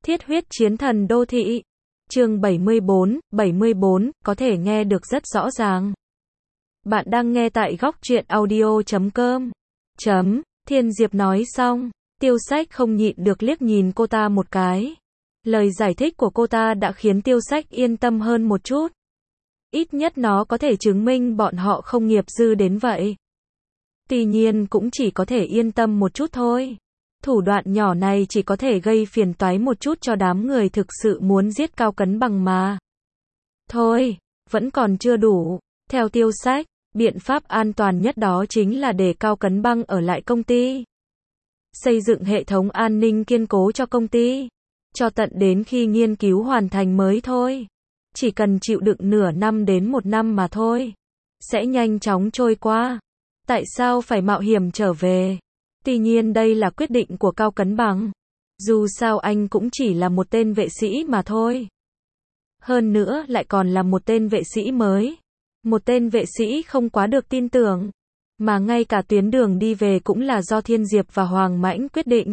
Thiết huyết chiến thần đô thị. Chương 74, có thể nghe được rất rõ ràng. Bạn đang nghe tại góc truyện audio.com. Thiên Diệp nói xong, Tiêu Sách không nhịn được liếc nhìn cô ta một cái. Lời giải thích của cô ta đã khiến Tiêu Sách yên tâm hơn một chút. Ít nhất nó có thể chứng minh bọn họ không nghiệp dư đến vậy. Tuy nhiên cũng chỉ có thể yên tâm một chút thôi. Thủ đoạn nhỏ này chỉ có thể gây phiền toái một chút cho đám người thực sự muốn giết Cao Cấn Bằng mà. Thôi, vẫn còn chưa đủ. Theo Tiêu Sách, biện pháp an toàn nhất đó chính là để Cao Cấn Bằng ở lại công ty. Xây dựng hệ thống an ninh kiên cố cho công ty. Cho tận đến khi nghiên cứu hoàn thành mới thôi. Chỉ cần chịu đựng nửa năm đến một năm mà thôi. Sẽ nhanh chóng trôi qua. Tại sao phải mạo hiểm trở về? Tuy nhiên đây là quyết định của Cao Cấn Bằng. Dù sao anh cũng chỉ là một tên vệ sĩ mà thôi. Hơn nữa lại còn là một tên vệ sĩ mới. Một tên vệ sĩ không quá được tin tưởng. Mà ngay cả tuyến đường đi về cũng là do Thiên Diệp và Hoàng Mãnh quyết định.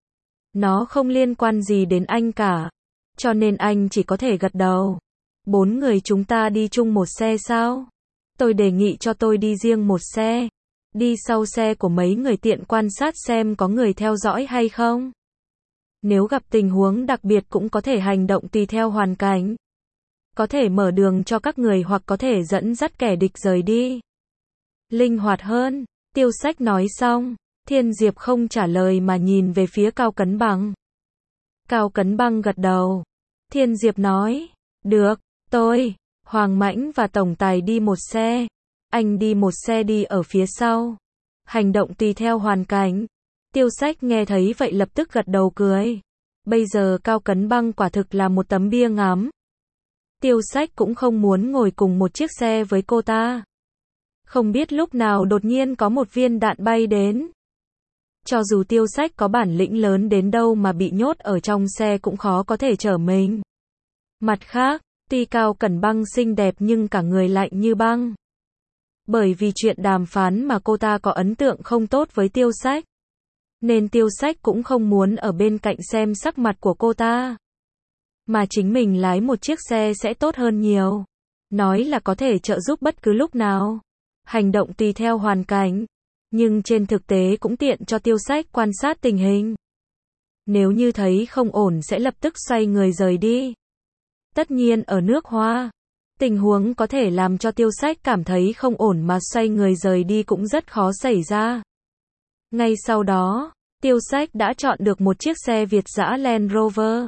Nó không liên quan gì đến anh cả. Cho nên anh chỉ có thể gật đầu. 4 người chúng ta đi chung một xe sao? Tôi đề nghị cho tôi đi riêng một xe. Đi sau xe của mấy người tiện quan sát xem có người theo dõi hay không. Nếu gặp tình huống đặc biệt cũng có thể hành động tùy theo hoàn cảnh. Có thể mở đường cho các người hoặc có thể dẫn dắt kẻ địch rời đi. Linh hoạt hơn, Tiêu Sách nói xong, Thiên Diệp không trả lời mà nhìn về phía Cao Cấn Bằng. Cao Cấn Bằng gật đầu. Thiên Diệp nói, được, tôi, Hoàng Mãnh và Tổng Tài đi một xe. Anh đi một xe đi ở phía sau. Hành động tùy theo hoàn cảnh. Tiêu Sách nghe thấy vậy lập tức gật đầu cười. Bây giờ Cao Cấn Bằng quả thực là một tấm bia ngắm. Tiêu Sách cũng không muốn ngồi cùng một chiếc xe với cô ta. Không biết lúc nào đột nhiên có một viên đạn bay đến. Cho dù Tiêu Sách có bản lĩnh lớn đến đâu mà bị nhốt ở trong xe cũng khó có thể trở mình. Mặt khác, tuy Cao Cấn Bằng xinh đẹp nhưng cả người lạnh như băng. Bởi vì chuyện đàm phán mà cô ta có ấn tượng không tốt với Tiêu Sách. Nên Tiêu Sách cũng không muốn ở bên cạnh xem sắc mặt của cô ta. Mà chính mình lái một chiếc xe sẽ tốt hơn nhiều. Nói là có thể trợ giúp bất cứ lúc nào. Hành động tùy theo hoàn cảnh. Nhưng trên thực tế cũng tiện cho Tiêu Sách quan sát tình hình. Nếu như thấy không ổn sẽ lập tức xoay người rời đi. Tất nhiên ở nước Hoa, tình huống có thể làm cho Tiêu Sách cảm thấy không ổn mà xoay người rời đi cũng rất khó xảy ra. Ngay sau đó, Tiêu Sách đã chọn được một chiếc xe Việt dã Land Rover.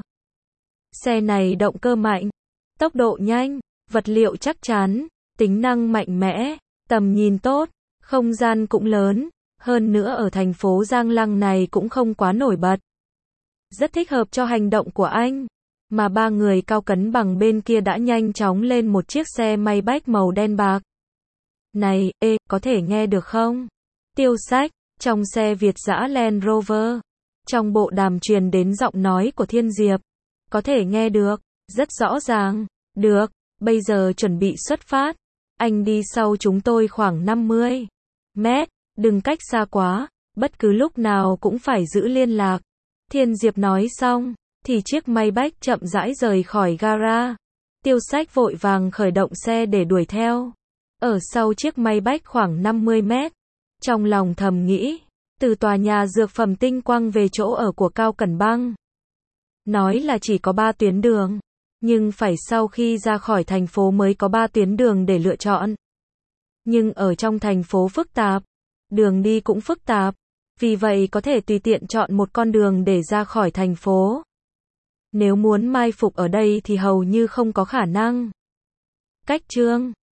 Xe này động cơ mạnh, tốc độ nhanh, vật liệu chắc chắn, tính năng mạnh mẽ, tầm nhìn tốt, không gian cũng lớn, hơn nữa ở thành phố Giang Lăng này cũng không quá nổi bật. Rất thích hợp cho hành động của anh. Mà 3 người Cao Cấn Bằng bên kia đã nhanh chóng lên một chiếc xe Maybach màu đen bạc. Này, có thể nghe được không? Tiêu Sách, trong xe Việt dã Land Rover. Trong bộ đàm truyền đến giọng nói của Thiên Diệp. Có thể nghe được, rất rõ ràng. Được, bây giờ chuẩn bị xuất phát. Anh đi sau chúng tôi khoảng 50 mét, đừng cách xa quá, bất cứ lúc nào cũng phải giữ liên lạc. Thiên Diệp nói xong, thì chiếc Maybach chậm rãi rời khỏi gara. Tiêu Sách vội vàng khởi động xe để đuổi theo. Ở sau chiếc Maybach khoảng 50 mét. Trong lòng thầm nghĩ, từ tòa nhà dược phẩm Tinh Quang về chỗ ở của Cao Cấn Bằng. Nói là chỉ có 3 tuyến đường. Nhưng phải sau khi ra khỏi thành phố mới có 3 tuyến đường để lựa chọn. Nhưng ở trong thành phố phức tạp, đường đi cũng phức tạp. Vì vậy có thể tùy tiện chọn một con đường để ra khỏi thành phố. Nếu muốn mai phục ở đây thì hầu như không có khả năng. Cách chương